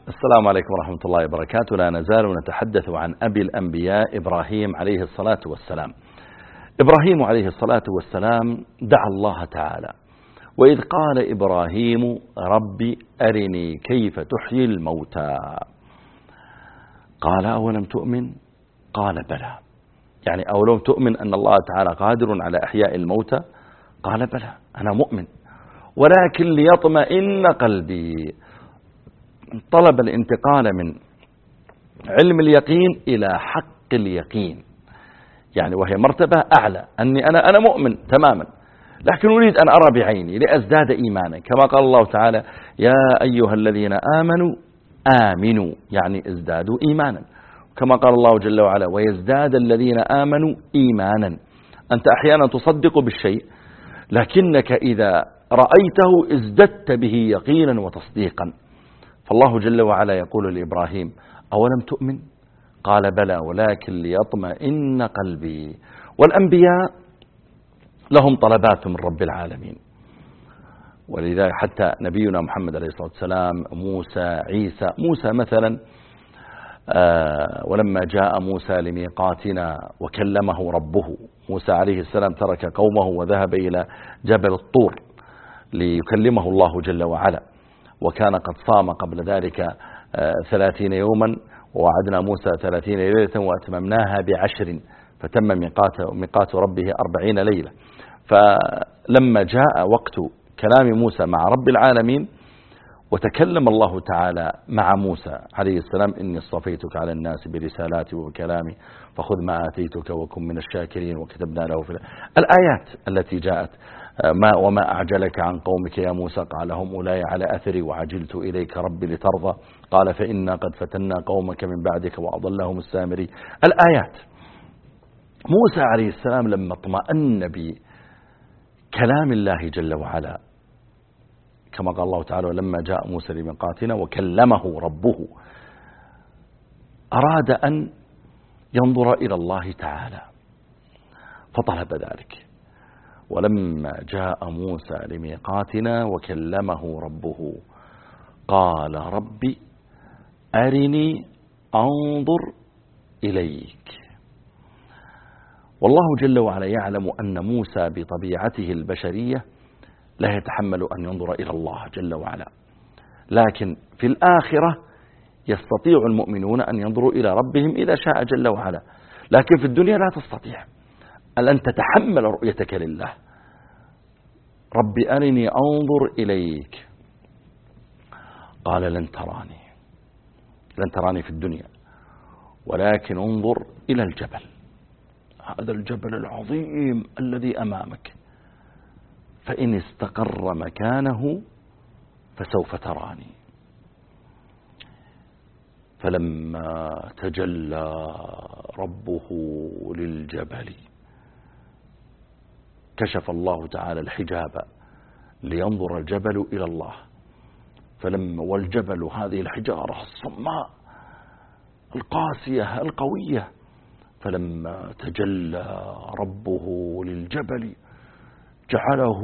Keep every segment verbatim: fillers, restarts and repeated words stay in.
السلام عليكم ورحمة الله وبركاته. لا نزال نتحدث عن أبي الأنبياء إبراهيم عليه الصلاة والسلام. إبراهيم عليه الصلاة والسلام دعا الله تعالى، وإذ قال إبراهيم رب أرني كيف تحيي الموتى، قال أولم تؤمن؟ قال بلى. يعني أولم تؤمن أن الله تعالى قادر على إحياء الموتى؟ قال بلى أنا مؤمن، ولكن ليطمئن قلبي. طلب الانتقال من علم اليقين إلى حق اليقين، يعني وهي مرتبة أعلى، أني أنا أنا مؤمن تماما، لكن أريد أن أرى بعيني لأزداد إيمانا، كما قال الله تعالى يا أيها الذين آمنوا آمنوا، يعني ازدادوا إيمانا، كما قال الله جل وعلا ويزداد الذين آمنوا إيمانا. أنت أحيانا تصدق بالشيء، لكنك إذا رأيته ازددت به يقينا وتصديقا. فالله جل وعلا يقول لإبراهيم أولم تؤمن؟ قال بلى ولكن ليطمئن قلبي. والأنبياء لهم طلبات من رب العالمين، ولذلك حتى نبينا محمد عليه الصلاة والسلام، موسى، عيسى. موسى مثلا آه ولما جاء موسى لميقاتنا وكلمه ربه، موسى عليه السلام ترك قومه وذهب إلى جبل الطور ليكلمه الله جل وعلا، وكان قد صام قبل ذلك ثلاثين يوما، ووعدنا موسى ثلاثين ليلة وأتممناها بعشر، فتم ميقات, ميقات ربه أربعين ليلة. فلما جاء وقت كلام موسى مع رب العالمين وتكلم الله تعالى مع موسى عليه السلام إني اصطفيتك على الناس برسالاتي وبكلامي فخذ ما آتيتك وكن من الشاكرين، وكتبنا له في الآيات التي جاءت ما وما أعجلك عن قومك يا موسى قال هم أولاي على أثري وعجلت إليك ربي لترضى قال فإنا قد فتنا قومك من بعدك وأضلهم السامري. الآيات. موسى عليه السلام لما اطمأن بكلام الله جل وعلا، كما قال الله تعالى ولما جاء موسى لميقاتنا وكلمه ربه، أراد أن ينظر إلى الله تعالى فطلب ذلك. ولما جاء موسى لميقاتنا وكلمه ربه قال ربي أرني أنظر إليك. والله جل وعلا يعلم أن موسى بطبيعته البشرية لا يتحمل أن ينظر إلى الله جل وعلا، لكن في الآخرة يستطيع المؤمنون أن ينظروا إلى ربهم إذا شاء جل وعلا، لكن في الدنيا لا تستطيع أن تتحمل رؤيتك لله. ربي أرني أنظر إليك قال لن تراني، لن تراني في الدنيا، ولكن انظر إلى الجبل، هذا الجبل العظيم الذي أمامك، فإن استقر مكانه فسوف تراني. فلما تجلى ربه للجبل كشف الله تعالى الحجاب لينظر الجبل إلى الله. فلما والجبل هذه الحجارة الصماء القاسية القوية، فلما تجلى ربه للجبل جعله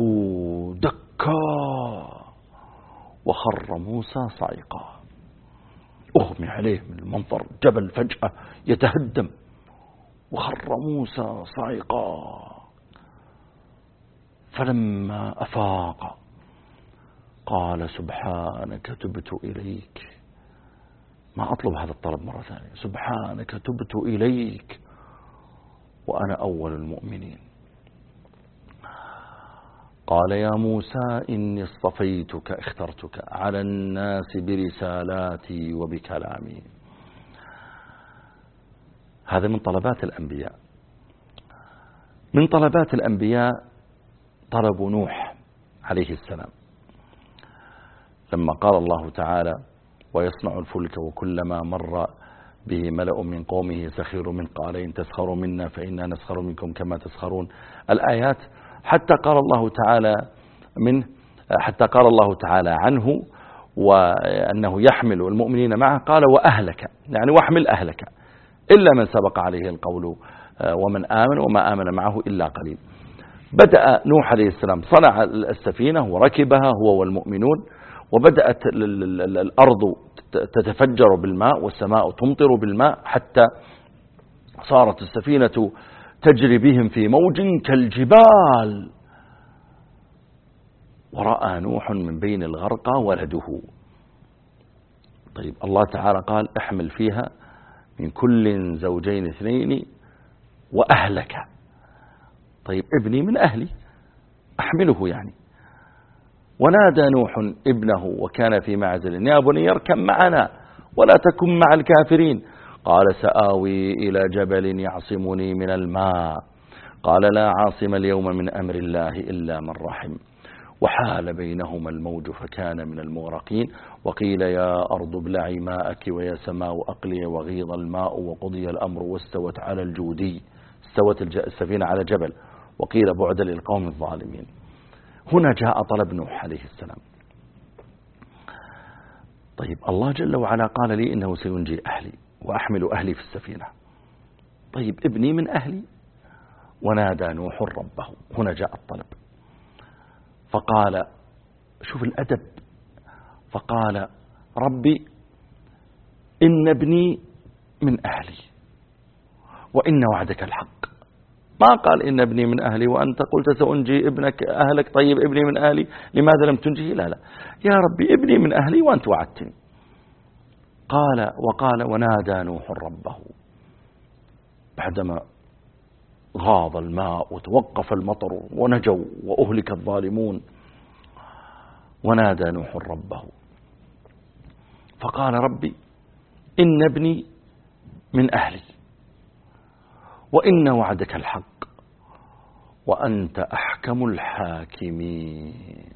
دكا وخر موسى صعقا. أغمي عليه من المنظر، جبل فجأة يتهدم وخر موسى صعقا. فلما أفاق قال سبحانك تبت إليك. ما أطلب هذا الطلب مرة ثانية، سبحانك تبت إليك وأنا أول المؤمنين. قال يا موسى إني اصطفيتك اخترتك على الناس برسالاتي وبكلامي. هذا من طلبات الأنبياء. من طلبات الأنبياء طلب نوح عليه السلام، لما قال الله تعالى ويصنع الفلك وكلما مر به ملأ من قومه سخروا منه قال إن تسخروا منا فإنا نسخر منكم كما تسخرون. الآيات. حتى قال الله تعالى منه، حتى قال الله تعالى عنه وأنه يحمل المؤمنين معه، قال وأهلك، يعني واحمل أهلك إلا من سبق عليه القول ومن آمن وما آمن معه إلا قليل. بدأ نوح عليه السلام صنع السفينة وركبها هو والمؤمنون، وبدأت الأرض تتفجر بالماء والسماء تمطر بالماء حتى صارت السفينة تجري بهم في موج كالجبال. ورأى نوح من بين الغرقى ولده. طيب الله تعالى قال احمل فيها من كل زوجين اثنين وأهلك. طيب ابني من أهلي أحمله يعني. ونادى نوح ابنه وكان في معزل يا بني اركب معنا ولا تكن مع الكافرين. قال سآوي إلى جبل يعصمني من الماء قال لا عاصم اليوم من أمر الله إلا من رحم. وحال بينهما الموج فكان من المغرقين. وقيل يا أرض ابلعي ماءك ويا سماء أقلي وغيض الماء وقضي الأمر واستوت على الجودي. استوت السفينة على جبل. وقيل بعدا للقوم الظالمين. هنا جاء طلب نوح عليه السلام. طيب الله جل وعلا قال لي إنه سينجي أهلي وأحمل أهلي في السفينة. طيب ابني من أهلي. ونادى نوح ربه. هنا جاء الطلب فقال شوف الأدب فقال ربي إن ابني من أهلي وإن وعدك الحق. ما قال إن ابني من أهلي وأنت قلت سأنجي ابنك أهلك. طيب ابني من أهلي لماذا لم تنجيه؟ لا لا يا ربي ابني من أهلي وأنت وعدتني. قال وقال ونادى نوح ربه بعدما غاض الماء وتوقف المطر ونجوا وأهلك الظالمون. ونادى نوح ربه فقال ربي إن ابني من أهلي وإن وعدك الحق وأنت أحكم الحاكمين.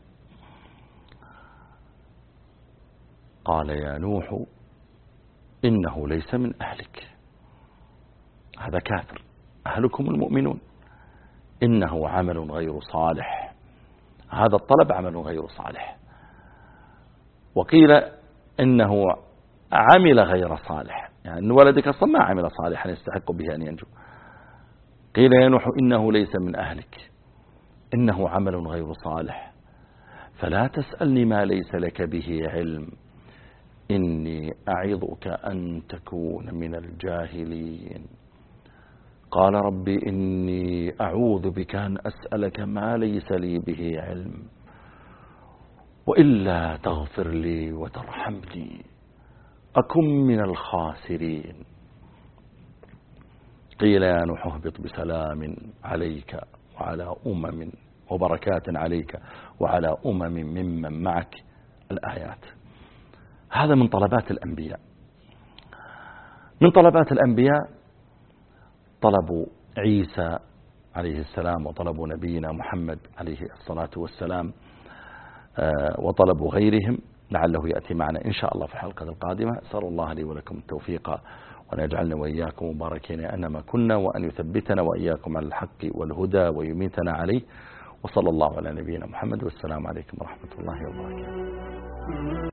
قال يا نوح إنه ليس من أهلك. هذا كافر. أهلكم المؤمنون. إنه عمل غير صالح. هذا الطلب عمل غير صالح. وقيل إنه عمل غير صالح يعني أن ولدك أصلا ما عمل صالحا يستحق به أن ينجو. قيل يا نوح إنه ليس من أهلك إنه عمل غير صالح فلا تسألني ما ليس لك به علم إني أعظك أن تكون من الجاهلين. قال ربي إني أعوذ بك أن أسألك ما ليس لي به علم وإلا تغفر لي وترحمني أكن من الخاسرين. قيل يا نوح اهبط بسلام عليك وعلى أمم وبركات عليك وعلى أمم ممن معك. الآيات. هذا من طلبات الأنبياء. من طلبات الأنبياء طلب عيسى عليه السلام وطلب نبينا محمد عليه الصلاة والسلام وطلب غيرهم لعله يأتي معنا إن شاء الله في الحلقة القادمة. أسأل الله لي ولكم التوفيق وأن يجعلنا وإياكم مباركين أنما كنا وأن يثبتنا وإياكم على الحق والهدى ويميتنا عليه. وصلى الله على نبينا محمد والسلام عليكم ورحمة الله وبركاته.